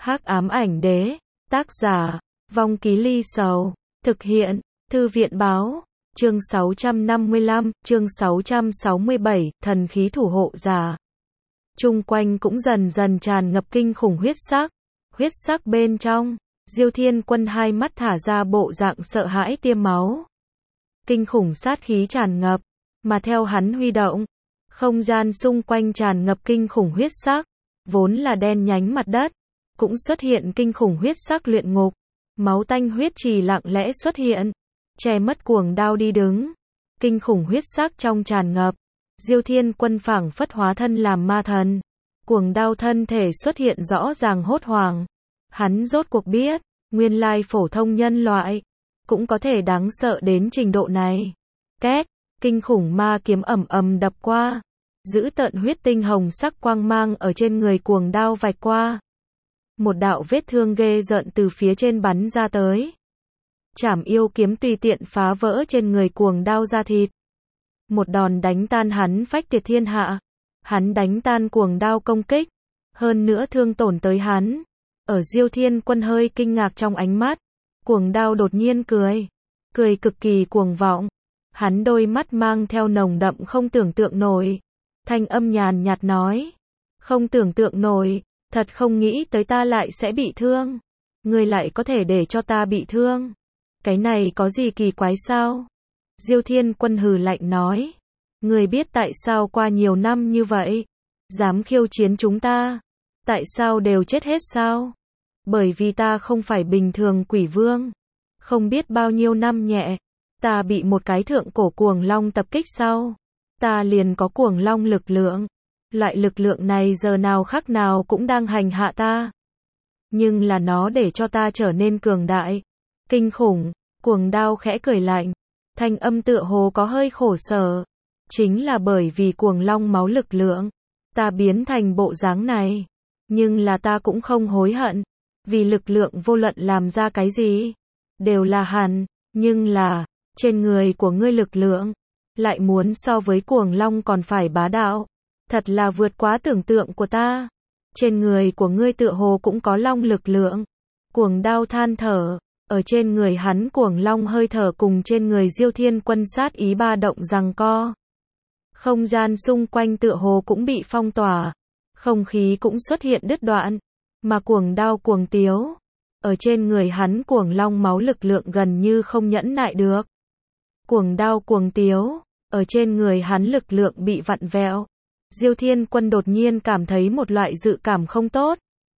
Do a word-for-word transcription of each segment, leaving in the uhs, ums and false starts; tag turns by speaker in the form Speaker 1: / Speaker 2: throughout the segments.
Speaker 1: Hắc ám ảnh đế, tác giả, Vong Ký Ly Sầu, thực hiện, Thư viện báo, chương sáu trăm năm mươi lăm, chương sáu trăm sáu mươi bảy, thần khí thủ hộ giả. Chung quanh cũng dần dần tràn ngập kinh khủng huyết sắc, huyết sắc bên trong, Diêu Thiên Quân hai mắt thả ra bộ dạng sợ hãi tiêm máu. Kinh khủng sát khí tràn ngập, mà theo hắn huy động, không gian xung quanh tràn ngập kinh khủng huyết sắc, vốn là đen nhánh mặt đất, cũng xuất hiện kinh khủng huyết sắc luyện ngục, máu tanh huyết trì lặng lẽ xuất hiện, che mất cuồng đao đi đứng, kinh khủng huyết sắc trong tràn ngập, Diêu Thiên Quân phảng phất hóa thân làm ma thần, cuồng đao thân thể xuất hiện rõ ràng hốt hoảng, hắn rốt cuộc biết, nguyên lai phổ thông nhân loại, cũng có thể đáng sợ đến trình độ này. Két, kinh khủng ma kiếm ầm ầm đập qua, giữ tợn huyết tinh hồng sắc quang mang ở trên người cuồng đao vạch qua. Một đạo vết thương ghê rợn từ phía trên bắn ra tới. Trảm yêu kiếm tùy tiện phá vỡ trên người cuồng đao da thịt. Một đòn đánh tan hắn phách tiệt thiên hạ. Hắn đánh tan cuồng đao công kích. Hơn nữa thương tổn tới hắn. Ở Diêu Thiên Quân hơi kinh ngạc trong ánh mắt. Cuồng đao đột nhiên cười. Cười cực kỳ cuồng vọng. Hắn đôi mắt mang theo nồng đậm không tưởng tượng nổi. Thanh âm nhàn nhạt nói. Không tưởng tượng nổi. Thật không nghĩ tới ta lại sẽ bị thương. Ngươi lại có thể để cho ta bị thương. Cái này có gì kỳ quái sao? Diêu Thiên Quân hừ lạnh nói. Ngươi biết tại sao qua nhiều năm như vậy, dám khiêu chiến chúng ta, tại sao đều chết hết sao? Bởi vì ta không phải bình thường quỷ vương. Không biết bao nhiêu năm nhẹ, ta bị một cái thượng cổ cuồng long tập kích sau, ta liền có cuồng long lực lượng. Loại lực lượng này giờ nào khắc nào cũng đang hành hạ ta. Nhưng là nó để cho ta trở nên cường đại, kinh khủng. Cuồng đao khẽ cười lạnh, thanh âm tựa hồ có hơi khổ sở. Chính là bởi vì cuồng long máu lực lượng, ta biến thành bộ dáng này. Nhưng là ta cũng không hối hận, vì lực lượng vô luận làm ra cái gì, đều là hẳn. Nhưng là, trên người của ngươi lực lượng, lại muốn so với cuồng long còn phải bá đạo. Thật là vượt quá tưởng tượng của ta. Trên người của ngươi tựa hồ cũng có long lực lượng. Cuồng đao than thở, ở trên người hắn cuồng long hơi thở cùng trên người Diêu Thiên Quân sát ý ba động giằng co. Không gian xung quanh tựa hồ cũng bị phong tỏa, không khí cũng xuất hiện đứt đoạn, mà cuồng đao cuồng tiếu. Ở trên người hắn cuồng long máu lực lượng gần như không nhẫn nại được. Cuồng đao cuồng tiếu, ở trên người hắn lực lượng bị vặn vẹo. Diêu Thiên Quân đột nhiên cảm thấy một loại dự cảm không tốt.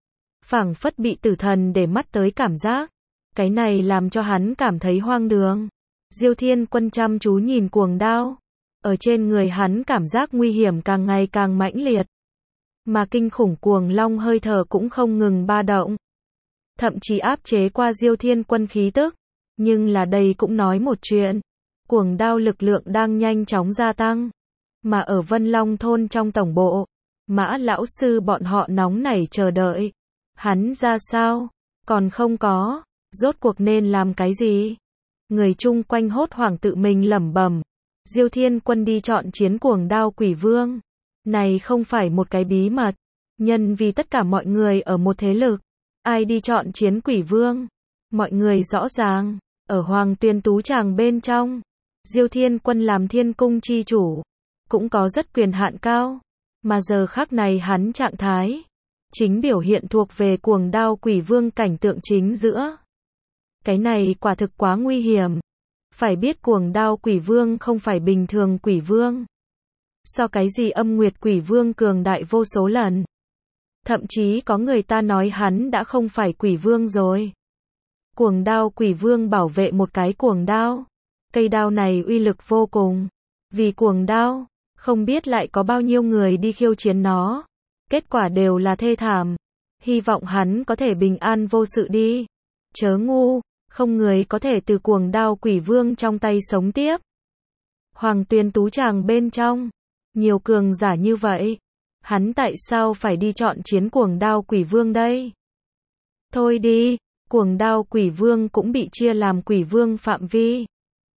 Speaker 1: Phảng phất bị tử thần để mắt tới cảm giác. Cái này làm cho hắn cảm thấy hoang đường. Diêu Thiên Quân chăm chú nhìn cuồng đao. Ở trên người hắn cảm giác nguy hiểm càng ngày càng mãnh liệt. Mà kinh khủng cuồng long hơi thở cũng không ngừng ba động. Thậm chí áp chế qua Diêu Thiên Quân khí tức. Nhưng là đây cũng nói một chuyện. Cuồng đao lực lượng đang nhanh chóng gia tăng. Mà ở Vân Long thôn trong tổng bộ, Mã lão sư bọn họ nóng nảy chờ đợi. Hắn ra sao? Còn không có. Rốt cuộc nên làm cái gì? Người chung quanh hốt hoảng tự mình lẩm bẩm. Diêu Thiên Quân đi chọn chiến cuồng đao quỷ vương. Này không phải một cái bí mật. Nhân vì tất cả mọi người ở một thế lực. Ai đi chọn chiến quỷ vương? Mọi người rõ ràng. Ở Hoàng Tuyên Tú Tràng bên trong, Diêu Thiên Quân làm thiên cung chi chủ. Cũng có rất quyền hạn cao. Mà giờ khắc này hắn trạng thái chính biểu hiện thuộc về cuồng đao quỷ vương cảnh tượng chính giữa. Cái này quả thực quá nguy hiểm. Phải biết cuồng đao quỷ vương không phải bình thường quỷ vương. So cái gì âm nguyệt quỷ vương cường đại vô số lần. Thậm chí có người ta nói hắn đã không phải quỷ vương rồi. Cuồng đao quỷ vương bảo vệ một cái cuồng đao. Cây đao này uy lực vô cùng. Vì cuồng đao, không biết lại có bao nhiêu người đi khiêu chiến nó. Kết quả đều là thê thảm. Hy vọng hắn có thể bình an vô sự đi. Chớ ngu, không người có thể từ cuồng đao quỷ vương trong tay sống tiếp. Hoàng Tuyên Tú Tràng bên trong, nhiều cường giả như vậy. Hắn tại sao phải đi chọn chiến cuồng đao quỷ vương đây? Thôi đi, cuồng đao quỷ vương cũng bị chia làm quỷ vương phạm vi.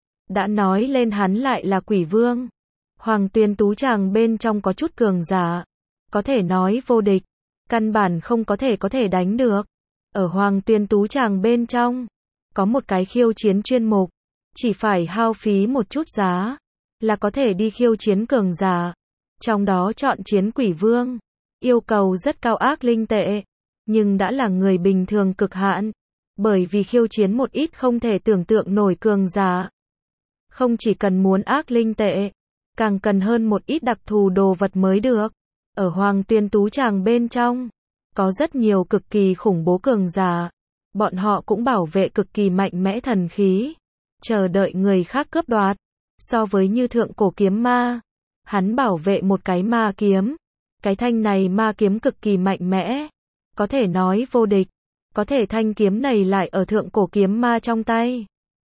Speaker 1: Đã nói lên hắn lại là quỷ vương. Hoàng Tuyên Tú Tràng bên trong có chút cường giả, có thể nói vô địch, căn bản không có thể có thể đánh được. Ở Hoàng Tuyền Tú Tràng bên trong, có một cái khiêu chiến chuyên mục, chỉ phải hao phí một chút giá, là có thể đi khiêu chiến cường giả. Trong đó chọn chiến quỷ vương, yêu cầu rất cao ác linh tệ, nhưng đã là người bình thường cực hạn, bởi vì khiêu chiến một ít không thể tưởng tượng nổi cường giả. Không chỉ cần muốn ác linh tệ, càng cần hơn một ít đặc thù đồ vật mới được. Ở Hoàng Tuyền Tú Tràng bên trong, có rất nhiều cực kỳ khủng bố cường giả, bọn họ cũng bảo vệ cực kỳ mạnh mẽ thần khí, chờ đợi người khác cướp đoạt. So với như thượng cổ kiếm ma, hắn bảo vệ một cái ma kiếm, cái thanh này ma kiếm cực kỳ mạnh mẽ, có thể nói vô địch, có thể thanh kiếm này lại ở thượng cổ kiếm ma trong tay.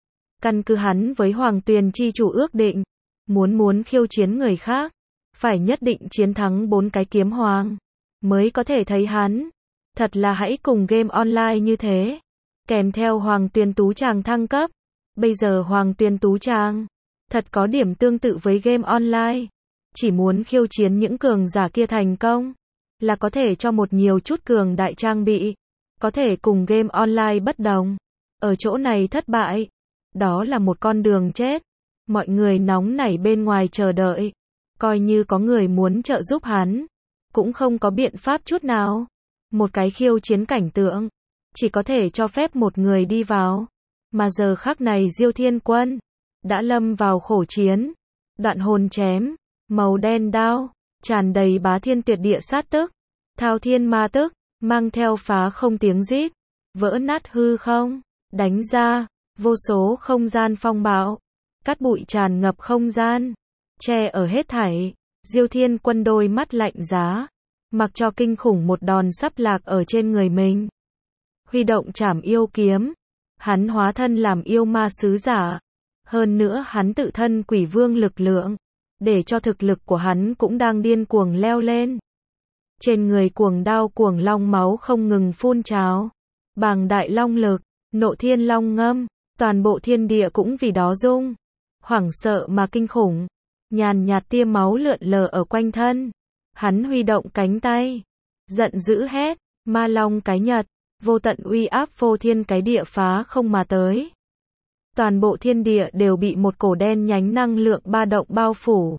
Speaker 1: Căn cứ hắn với Hoàng Tuyền chi chủ ước định, muốn muốn khiêu chiến người khác, phải nhất định chiến thắng bốn cái kiếm hoàng, mới có thể thấy hắn. Thật là hãy cùng game online như thế, kèm theo Hoàng Tuyền Tú Tràng thăng cấp. Bây giờ Hoàng Tuyền Tú Tràng, thật có điểm tương tự với game online. Chỉ muốn khiêu chiến những cường giả kia thành công, là có thể cho một nhiều chút cường đại trang bị, có thể cùng game online bất đồng. Ở chỗ này thất bại, đó là một con đường chết. Mọi người nóng nảy bên ngoài chờ đợi, coi như có người muốn trợ giúp hắn, cũng không có biện pháp chút nào. Một cái khiêu chiến cảnh tượng, chỉ có thể cho phép một người đi vào. Mà giờ khắc này Diêu Thiên Quân đã lâm vào khổ chiến, đoạn hồn chém, màu đen đao, tràn đầy bá thiên tuyệt địa sát tức, thao thiên ma tức, mang theo phá không tiếng rít, vỡ nát hư không, đánh ra, vô số không gian phong bạo, cát bụi tràn ngập không gian, che ở hết thảy. Diêu Thiên Quân đôi mắt lạnh giá, mặc cho kinh khủng một đòn sắp lạc ở trên người mình. Huy động trảm yêu kiếm, hắn hóa thân làm yêu ma sứ giả, hơn nữa hắn tự thân quỷ vương lực lượng, để cho thực lực của hắn cũng đang điên cuồng leo lên. Trên người cuồng đao cuồng long máu không ngừng phun trào, bàng đại long lực, nộ thiên long ngâm, toàn bộ thiên địa cũng vì đó rung, hoảng sợ mà kinh khủng, nhàn nhạt tia máu lượn lờ ở quanh thân. Hắn huy động cánh tay, giận dữ hét, ma long cái nhật, vô tận uy áp vô thiên cái địa phá không mà tới. Toàn bộ thiên địa đều bị một cổ đen nhánh năng lượng ba động bao phủ.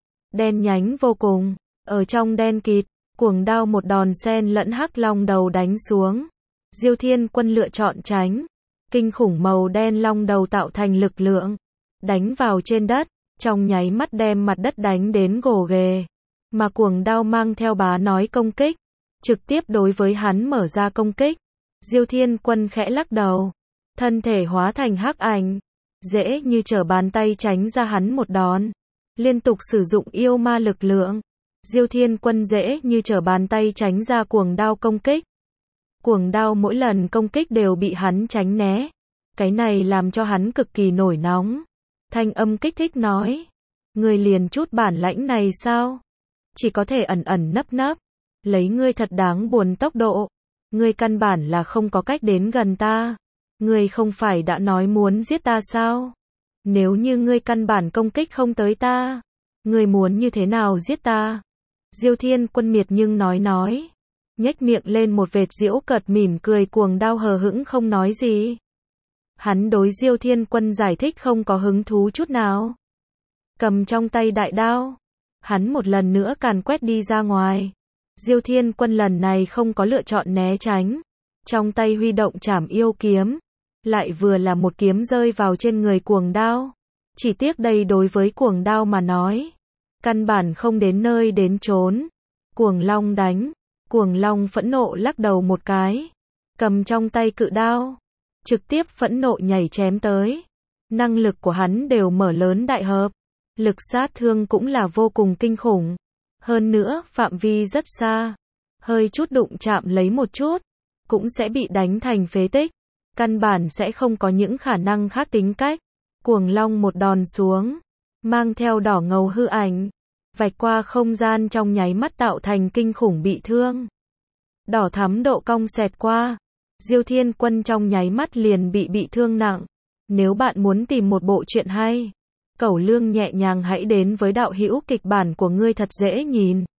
Speaker 1: Đen nhánh vô cùng, ở trong đen kịt, cuồng đao một đòn sen lẫn hắc long đầu đánh xuống. Diêu Thiên Quân lựa chọn tránh, kinh khủng màu đen long đầu tạo thành lực lượng, đánh vào trên đất, trong nháy mắt đem mặt đất đánh đến gồ ghề. Mà cuồng đao mang theo bá nói công kích, trực tiếp đối với hắn mở ra công kích. Diêu Thiên Quân khẽ lắc đầu, thân thể hóa thành hắc ảnh, dễ như trở bàn tay tránh ra hắn một đòn, liên tục sử dụng yêu ma lực lượng. Diêu Thiên Quân dễ như trở bàn tay tránh ra cuồng đao công kích. Cuồng đao mỗi lần công kích đều bị hắn tránh né, cái này làm cho hắn cực kỳ nổi nóng. Thanh âm kích thích nói, ngươi liền chút bản lãnh này sao? Chỉ có thể ẩn ẩn nấp nấp, lấy ngươi thật đáng buồn tốc độ, ngươi căn bản là không có cách đến gần ta. Ngươi không phải đã nói muốn giết ta sao? Nếu như ngươi căn bản công kích không tới ta, ngươi muốn như thế nào giết ta? Diêu Thiên Quân miệt nhưng nói nói, nhếch miệng lên một vệt giễu cợt mỉm cười. Cuồng đao hờ hững không nói gì. Hắn đối Diêu Thiên Quân giải thích không có hứng thú chút nào. Cầm trong tay đại đao, hắn một lần nữa càn quét đi ra ngoài. Diêu Thiên Quân lần này không có lựa chọn né tránh, trong tay huy động trảm yêu kiếm, lại vừa là một kiếm rơi vào trên người cuồng đao. Chỉ tiếc đây đối với cuồng đao mà nói, căn bản không đến nơi đến chốn. Cuồng long đánh, cuồng long phẫn nộ lắc đầu một cái, cầm trong tay cự đao, trực tiếp phẫn nộ nhảy chém tới. Năng lực của hắn đều mở lớn đại hợp, lực sát thương cũng là vô cùng kinh khủng. Hơn nữa, phạm vi rất xa, hơi chút đụng chạm lấy một chút, cũng sẽ bị đánh thành phế tích, căn bản sẽ không có những khả năng khác tính cách. Cuồng long một đòn xuống, mang theo đỏ ngầu hư ảnh, vạch qua không gian trong nháy mắt tạo thành kinh khủng bị thương. Đỏ thắm độ cong xẹt qua, Diêu Thiên Quân trong nháy mắt liền bị bị thương nặng. Nếu bạn muốn tìm một bộ truyện hay, Cẩu Lương nhẹ nhàng hãy đến với đạo hữu kịch bản của ngươi thật dễ nhìn.